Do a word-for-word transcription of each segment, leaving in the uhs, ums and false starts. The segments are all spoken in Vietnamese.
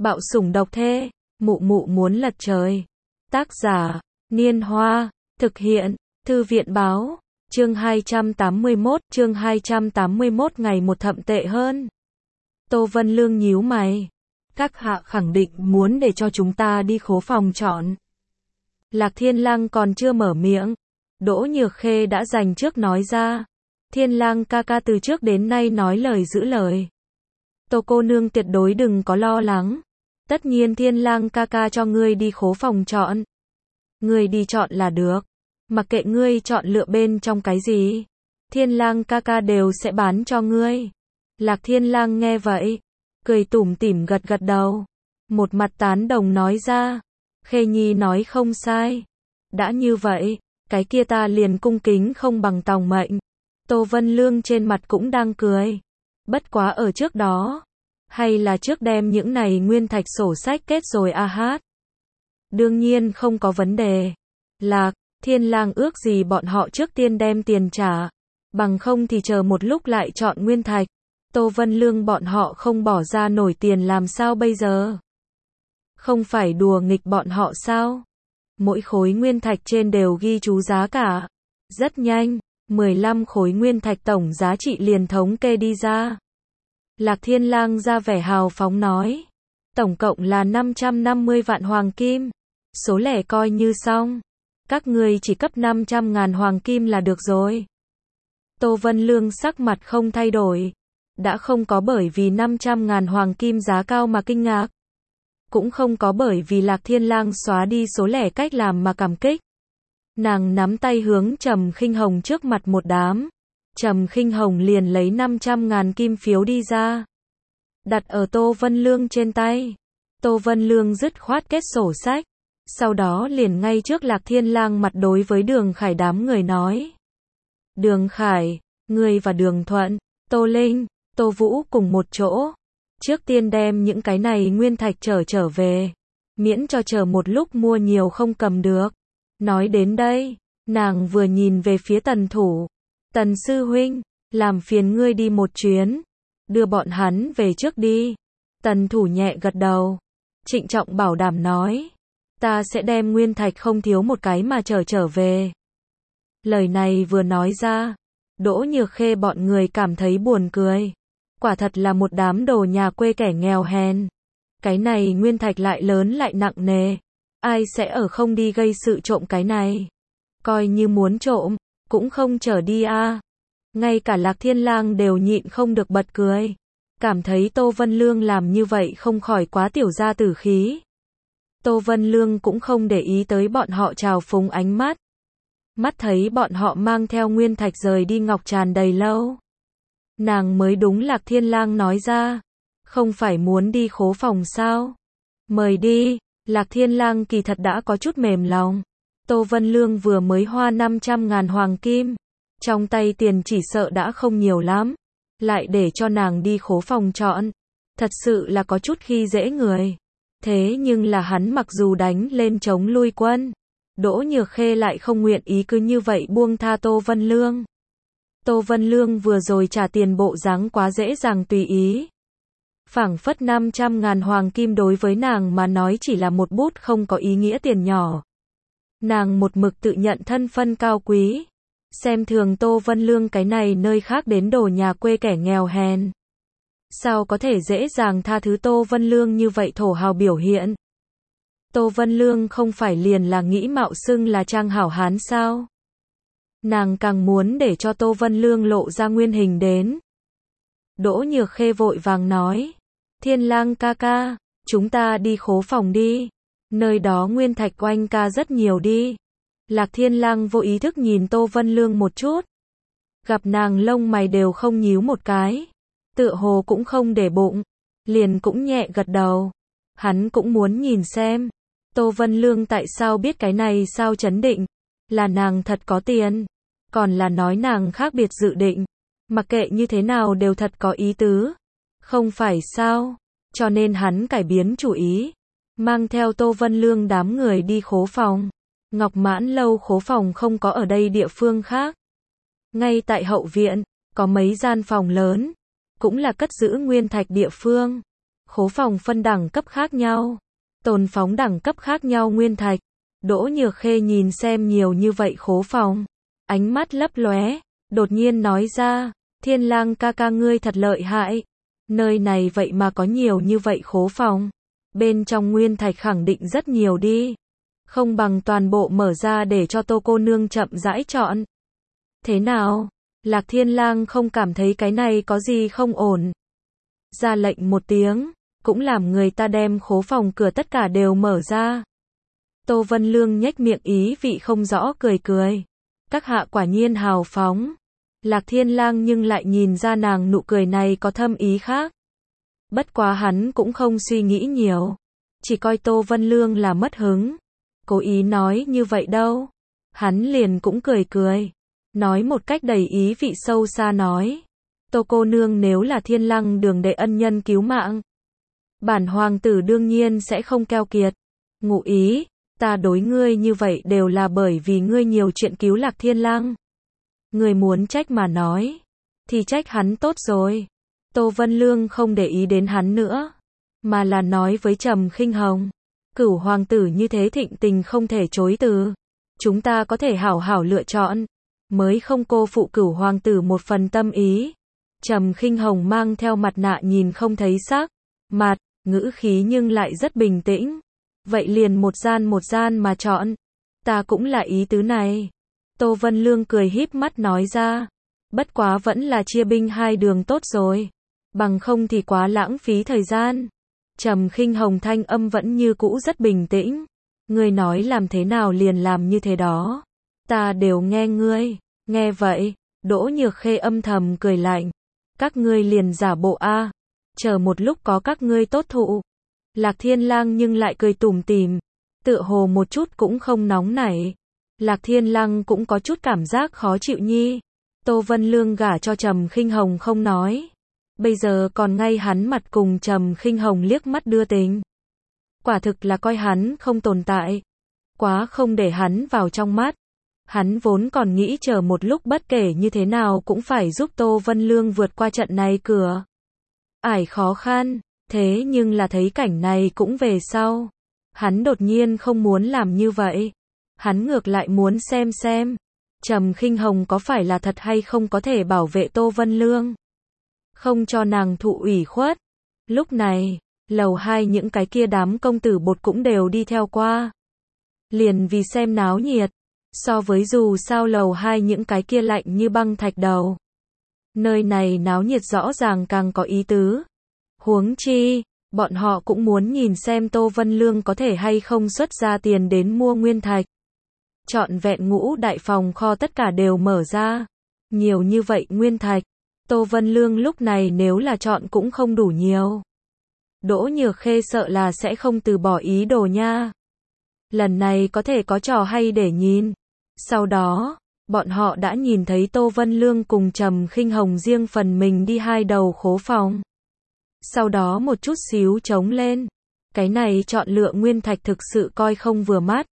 Bạo sủng độc thê, mụ mụ muốn lật trời. Tác giả, Niên Hoa, thực hiện, Thư viện báo, chương hai trăm tám mươi mốt, chương hai trăm tám mươi mốt ngày một thậm tệ hơn. Tô Vân Lương nhíu mày. Các hạ khẳng định muốn để cho chúng ta đi khố phòng chọn. Lạc Thiên Lang còn chưa mở miệng. Đỗ Nhược Khê đã dành trước nói ra. Thiên Lang ca ca từ trước đến nay nói lời giữ lời. Tô cô nương tuyệt đối đừng có lo lắng. Tất nhiên Thiên Lang ca ca cho ngươi đi khố phòng chọn. Ngươi đi chọn là được. Mặc kệ ngươi chọn lựa bên trong cái gì. Thiên Lang ca ca đều sẽ bán cho ngươi. Lạc Thiên Lang nghe vậy. Cười tủm tỉm gật gật đầu. Một mặt tán đồng nói ra. Khê Nhi nói không sai. Đã như vậy, cái kia ta liền cung kính không bằng tòng mệnh. Tô Vân Lương trên mặt cũng đang cười. Bất quá ở trước đó. Hay là trước đem những này nguyên thạch sổ sách kết rồi a hát. Đương nhiên không có vấn đề. Lạc, Thiên Lang ước gì bọn họ trước tiên đem tiền trả. Bằng không thì chờ một lúc lại chọn nguyên thạch. Tô Vân Lương bọn họ không bỏ ra nổi tiền làm sao bây giờ? Không phải đùa nghịch bọn họ sao? Mỗi khối nguyên thạch trên đều ghi chú giá cả. Rất nhanh, mười lăm khối nguyên thạch tổng giá trị liền thống kê đi ra. Lạc Thiên Lang ra vẻ hào phóng nói. Tổng cộng là năm trăm năm mươi vạn hoàng kim. Số lẻ coi như xong. Các ngươi chỉ cấp năm trăm ngàn hoàng kim là được rồi. Tô Vân Lương sắc mặt không thay đổi. Đã không có bởi vì năm trăm ngàn hoàng kim giá cao mà kinh ngạc. Cũng không có bởi vì Lạc Thiên Lang xóa đi số lẻ cách làm mà cảm kích. Nàng nắm tay hướng Trầm Khinh Hồng trước mặt một đám. Trầm Khinh Hồng liền lấy năm trăm ngàn kim phiếu đi ra. Đặt ở Tô Vân Lương trên tay. Tô Vân Lương dứt khoát kết sổ sách. Sau đó liền ngay trước Lạc Thiên Lang mặt đối với Đường Khải đám người nói. Đường Khải, ngươi và Đường Thuận, Tô Linh, Tô Vũ cùng một chỗ. Trước tiên đem những cái này nguyên thạch trở trở về. Miễn cho chờ một lúc mua nhiều không cầm được. Nói đến đây, nàng vừa nhìn về phía Tần Thủ. Tần sư huynh, làm phiền ngươi đi một chuyến. Đưa bọn hắn về trước đi. Tần Thủ nhẹ gật đầu. Trịnh trọng bảo đảm nói. Ta sẽ đem nguyên thạch không thiếu một cái mà trở trở về. Lời này vừa nói ra. Đỗ Nhược Khê bọn người cảm thấy buồn cười. Quả thật là một đám đồ nhà quê kẻ nghèo hèn. Cái này nguyên thạch lại lớn lại nặng nề. Ai sẽ ở không đi gây sự trộm cái này. Coi như muốn trộm, cũng không chở đi a. À. Ngay cả Lạc Thiên Lang đều nhịn không được bật cười. Cảm thấy Tô Vân Lương làm như vậy không khỏi quá tiểu gia tử khí. Tô Vân Lương cũng không để ý tới bọn họ trào phúng ánh mắt. Mắt thấy bọn họ mang theo nguyên thạch rời đi ngọc tràn đầy lâu. Nàng mới đúng Lạc Thiên Lang nói ra. Không phải muốn đi khố phòng sao? Mời đi. Lạc Thiên Lang kỳ thật đã có chút mềm lòng. Tô Vân Lương vừa mới hoa năm trăm ngàn hoàng kim. Trong tay tiền chỉ sợ đã không nhiều lắm. Lại để cho nàng đi khố phòng chọn. Thật sự là có chút khi dễ người. Thế nhưng là hắn mặc dù đánh lên chống lui quân. Đỗ Nhược Khê lại không nguyện ý cứ như vậy buông tha Tô Vân Lương. Tô Vân Lương vừa rồi trả tiền bộ dáng quá dễ dàng tùy ý. Phảng phất năm trăm ngàn hoàng kim đối với nàng mà nói chỉ là một bút không có ý nghĩa tiền nhỏ. Nàng một mực tự nhận thân phân cao quý. Xem thường Tô Vân Lương cái này nơi khác đến đồ nhà quê kẻ nghèo hèn. Sao có thể dễ dàng tha thứ Tô Vân Lương như vậy thổ hào biểu hiện. Tô Vân Lương không phải liền là nghĩ mạo xưng là trang hảo hán sao. Nàng càng muốn để cho Tô Vân Lương lộ ra nguyên hình đến. Đỗ Nhược Khê vội vàng nói. Thiên Lang ca ca, chúng ta đi khố phòng đi. Nơi đó nguyên thạch oanh ca rất nhiều đi. Lạc Thiên Lang vô ý thức nhìn Tô Vân Lương một chút. Gặp nàng lông mày đều không nhíu một cái. Tựa hồ cũng không để bụng. Liền cũng nhẹ gật đầu. Hắn cũng muốn nhìn xem. Tô Vân Lương tại sao biết cái này sao chấn định. Là nàng thật có tiền. Còn là nói nàng khác biệt dự định. Mặc kệ như thế nào đều thật có ý tứ. Không phải sao. Cho nên hắn cải biến chủ ý. Mang theo Tô Vân Lương đám người đi khố phòng. Ngọc Mãn lâu khố phòng không có ở đây địa phương khác. Ngay tại hậu viện, có mấy gian phòng lớn. Cũng là cất giữ nguyên thạch địa phương. Khố phòng phân đẳng cấp khác nhau, tồn phóng đẳng cấp khác nhau nguyên thạch. Đỗ Nhược Khê nhìn xem nhiều như vậy khố phòng, ánh mắt lấp lóe, đột nhiên nói ra, Thiên Lang ca ca ngươi thật lợi hại, nơi này vậy mà có nhiều như vậy khố phòng, bên trong nguyên thạch khẳng định rất nhiều đi, không bằng toàn bộ mở ra để cho Tô cô nương chậm rãi chọn. Thế nào? Lạc Thiên Lang không cảm thấy cái này có gì không ổn. Ra lệnh một tiếng, cũng làm người ta đem khố phòng cửa tất cả đều mở ra. Tô Vân Lương nhếch miệng ý vị không rõ cười cười. Các hạ quả nhiên hào phóng. Lạc Thiên Lang nhưng lại nhìn ra nàng nụ cười này có thâm ý khác. Bất quá hắn cũng không suy nghĩ nhiều. Chỉ coi Tô Vân Lương là mất hứng. Cố ý nói như vậy đâu. Hắn liền cũng cười cười. Nói một cách đầy ý vị sâu xa nói. Tô cô nương nếu là Thiên Lăng đường đệ ân nhân cứu mạng. Bản hoàng tử đương nhiên sẽ không keo kiệt. Ngụ ý, ta đối ngươi như vậy đều là bởi vì ngươi nhiều chuyện cứu Lạc Thiên Lăng. Ngươi muốn trách mà nói, thì trách hắn tốt rồi. Tô Vân Lương không để ý đến hắn nữa, mà là nói với Trầm Khinh Hồng. Cửu hoàng tử như thế thịnh tình không thể chối từ. Chúng ta có thể hảo hảo lựa chọn, mới không cô phụ cửu hoàng tử một phần tâm ý. Trầm Khinh Hồng mang theo mặt nạ nhìn không thấy sắc mặt, ngữ khí nhưng lại rất bình tĩnh. Vậy liền một gian một gian mà chọn. Ta cũng là ý tứ này. Tô Vân Lương cười híp mắt nói ra. Bất quá vẫn là chia binh hai đường tốt rồi. Bằng không thì quá lãng phí thời gian. Trầm Khinh Hồng thanh âm vẫn như cũ rất bình tĩnh. Ngươi nói làm thế nào liền làm như thế đó. Ta đều nghe ngươi. Nghe vậy, Đỗ Nhược Khê âm thầm cười lạnh. Các ngươi liền giả bộ a, chờ một lúc có các ngươi tốt thụ. Lạc Thiên Lang nhưng lại cười tủm tỉm, tựa hồ một chút cũng không nóng nảy. Lạc Thiên Lang cũng có chút cảm giác khó chịu nhi. Tô Vân Lương gả cho Trầm Khinh Hồng không nói, bây giờ còn ngay hắn mặt cùng Trầm Khinh Hồng liếc mắt đưa tình. Quả thực là coi hắn không tồn tại, quá không để hắn vào trong mắt. Hắn vốn còn nghĩ chờ một lúc bất kể như thế nào cũng phải giúp Tô Vân Lương vượt qua trận này cửa ải khó khăn, thế nhưng là thấy cảnh này cũng về sau. Hắn đột nhiên không muốn làm như vậy. Hắn ngược lại muốn xem xem, Trầm Khinh Hồng có phải là thật hay không có thể bảo vệ Tô Vân Lương, không cho nàng thụ ủy khuất. Lúc này, lầu hai những cái kia đám công tử bột cũng đều đi theo qua. Liền vì xem náo nhiệt. So với dù sao lầu hai những cái kia lạnh như băng thạch đầu. Nơi này náo nhiệt rõ ràng càng có ý tứ. Huống chi, bọn họ cũng muốn nhìn xem Tô Vân Lương có thể hay không xuất ra tiền đến mua nguyên thạch. Trọn vẹn ngũ đại phòng kho tất cả đều mở ra. Nhiều như vậy nguyên thạch. Tô Vân Lương lúc này nếu là chọn cũng không đủ nhiều. Đỗ Nhược Khê sợ là sẽ không từ bỏ ý đồ nha. Lần này có thể có trò hay để nhìn. Sau đó, bọn họ đã nhìn thấy Tô Vân Lương cùng Trầm Khinh Hồng riêng phần mình đi hai đầu khố phòng. Sau đó một chút xíu trống lên. Cái này chọn lựa nguyên thạch thực sự coi không vừa mắt.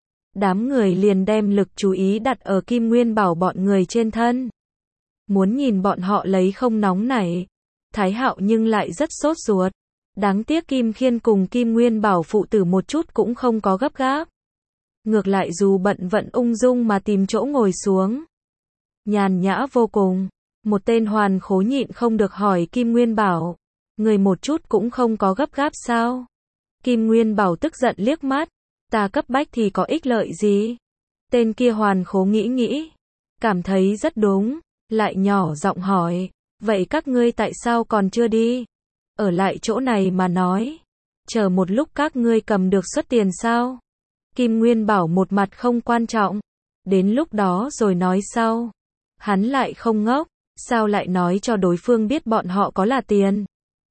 Đám người liền đem lực chú ý đặt ở Kim Nguyên Bảo bọn người trên thân. Muốn nhìn bọn họ lấy không nóng nảy. Thái Hạo nhưng lại rất sốt ruột. Đáng tiếc Kim Khiên cùng Kim Nguyên Bảo phụ tử một chút cũng không có gấp gáp. Ngược lại dù bận vận ung dung mà tìm chỗ ngồi xuống. Nhàn nhã vô cùng. Một tên hoàn khố nhịn không được hỏi Kim Nguyên Bảo. Người một chút cũng không có gấp gáp sao? Kim Nguyên Bảo tức giận liếc mắt. Ta cấp bách thì có ích lợi gì? Tên kia hoàn khố nghĩ nghĩ. Cảm thấy rất đúng. Lại nhỏ giọng hỏi. Vậy các ngươi tại sao còn chưa đi? Ở lại chỗ này mà nói. Chờ một lúc các ngươi cầm được suất tiền sao? Kim Nguyên Bảo một mặt không quan trọng. Đến lúc đó rồi nói sau. Hắn lại không ngốc. Sao lại nói cho đối phương biết bọn họ có là tiền?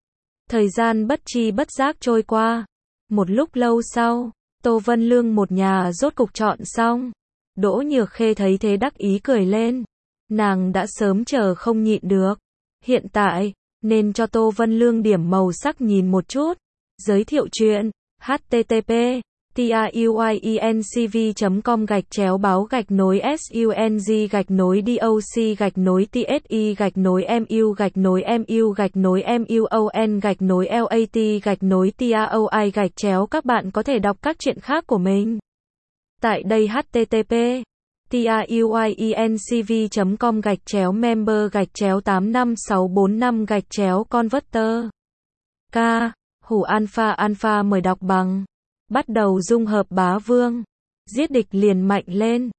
Thời gian bất chi bất giác trôi qua. Một lúc lâu sau, Tô Vân Lương một nhà rốt cục chọn xong. Đỗ Nhược Khê thấy thế đắc ý cười lên. Nàng đã sớm chờ không nhịn được. Hiện tại, nên cho Tô Vân Lương điểm màu sắc nhìn một chút. Giới thiệu chuyện. H T T P tiuyiencv.com gạch chéo báo gạch nối sung gạch nối doc gạch nối tsi gạch nối mu gạch nối mu gạch nối muon gạch nối lat gạch nối taoi gạch chéo. Các bạn có thể đọc các truyện khác của mình tại đây. http tiuyiencv.com gạch chéo member gạch chéo tám năm sáu bốn năm gạch chéo converter. K. Hủ alpha alpha mời đọc bằng. Bắt đầu dung hợp bá vương. Giết địch liền mạnh lên.